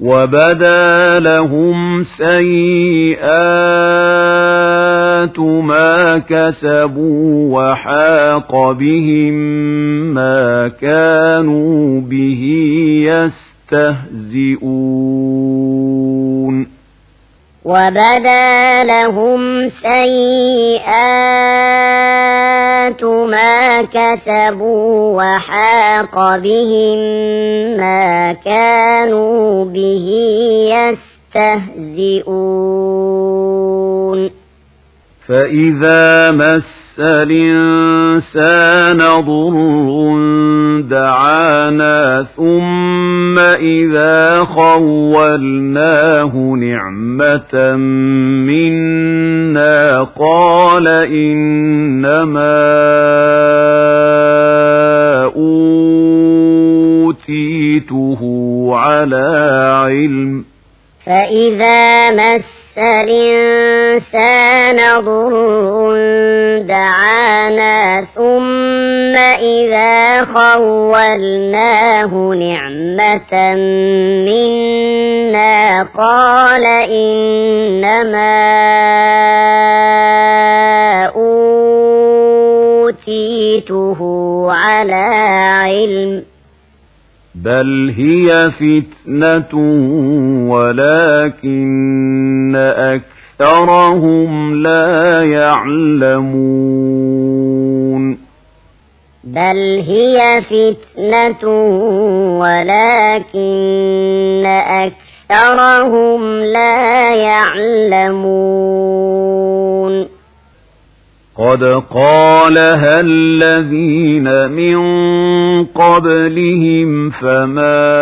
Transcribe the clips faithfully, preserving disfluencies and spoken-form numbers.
وبدا لهم سيئات ما كسبوا وحاق بهم ما كانوا به يستهزئون وبدا لهم سيئات ما كسبوا وحاق بهم ما كانوا به يستهزئون فإذا مس الإنسان ضر دعانا ثم إذا خولناه نعمة منا قال إنما أوتيته على علم فإذا مس الإنسان ضر دعانا ثم إذا خولناه نعمة منا قال إنما أوتيته على علم بل هي فتنة ولكن أكثرهم لا يعلمون بل هي فتنة ولكن أكثرهم لا يعلمون قد قالها الذين من قبلهم فما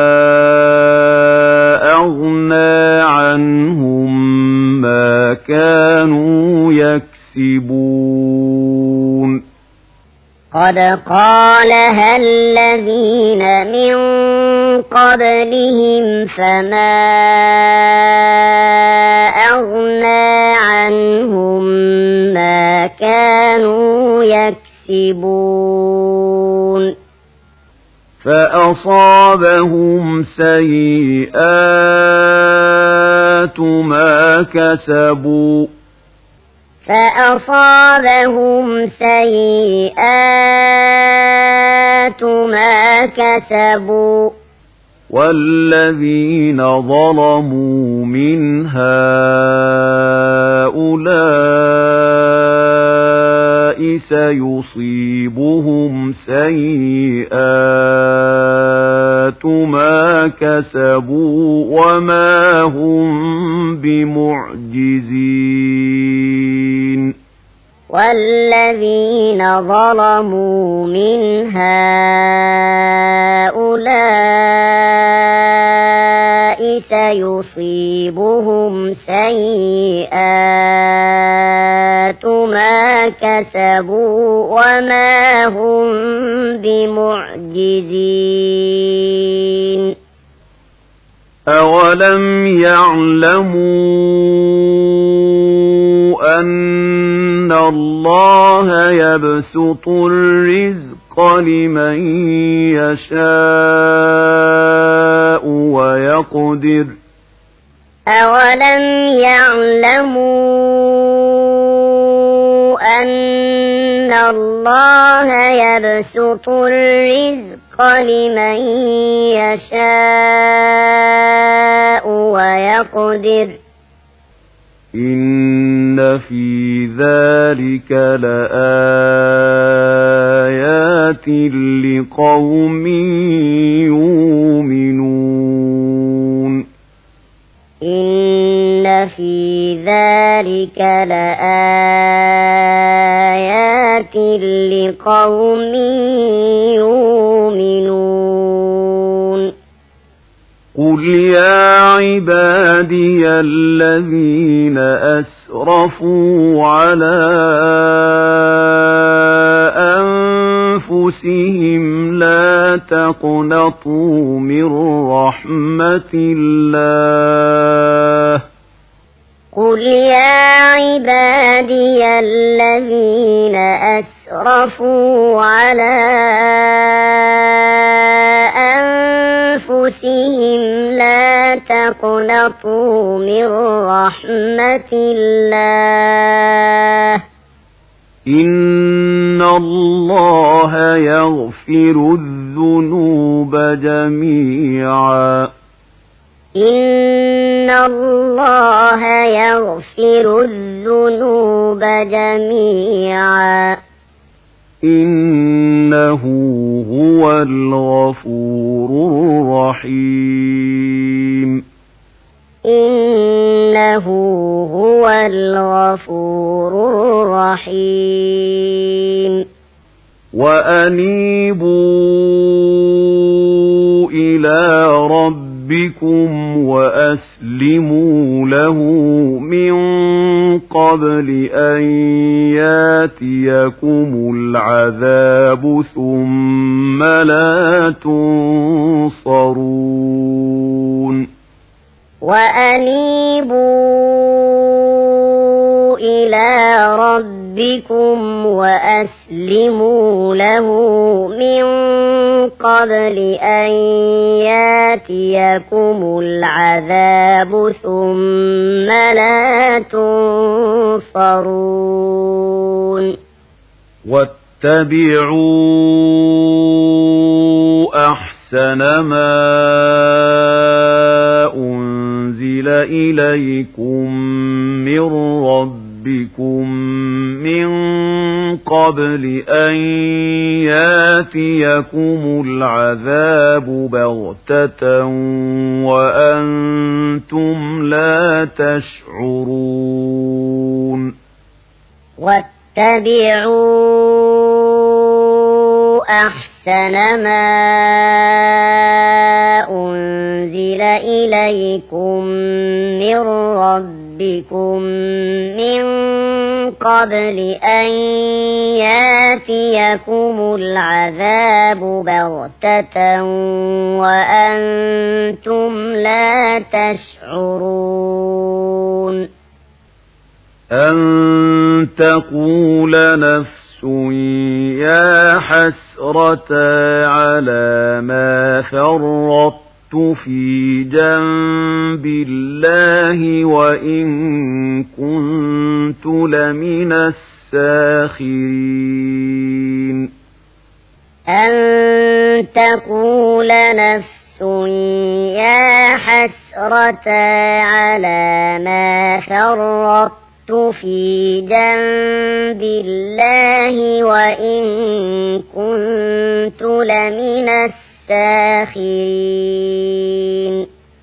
أغنى عنهم ما كانوا يكسبون قد قالها الذين من قبلهم فما أغنى عنهم ما كانوا يكسبون فأصابهم سيئات ما كسبوا فأصابهم سيئات ما كسبوا والذين ظلموا من هؤلاء سيصيبهم سيئات ما كسبوا وما هم بمعجزين والذين ظلموا من هؤلاء سيصيبهم سيئات ما كسبوا وما هم بمعجزين أولم يعلموا أن الله يبسط الرزق لمن يشاء ويقدر أولم يعلموا أن الله يبسط الرزق لمن يشاء ويقدر إن في ذلك لآيات لقوم يؤمنون إن في ذلك لآيات لقوم يؤمنون قل يا عبادي الذين أسرفوا على أنفسهم لا تقنطوا من رحمة الله قل يا عبادي الذين أسرفوا على أنفسهم لا لا تقنطوا من رحمة الله إن الله يغفر الذنوب جميعا إن الله يغفر الذنوب جميعا إنه هو الغفور الرحيم إنه هو الغفور الرحيم وأنيبوا إلى ربكم وأسلموا له من قبل أن ياتيكم العذاب ثم لا تنصرون وأنيبوا إلى ربكم وأسلموا له من قبل أن ياتيكم العذاب ثم لا تنصرون واتبعوا أحسن ما أنزل إليكم من ربكم من قبل أن ياتيكم العذاب بغتة وأنتم لا تشعرون واتبعوا أحسن ما أنزل إليكم من ربكم من قبل أن ياتيكم العذاب بغتة وأنتم لا تشعرون أن تقول نفس يا حسرة على ما فرطت في جنب الله وإن كنت لمن الساخرين أن تقول نفس يا حسرة على ما فرطت في جنب الله وإن كنت لمن الساخرين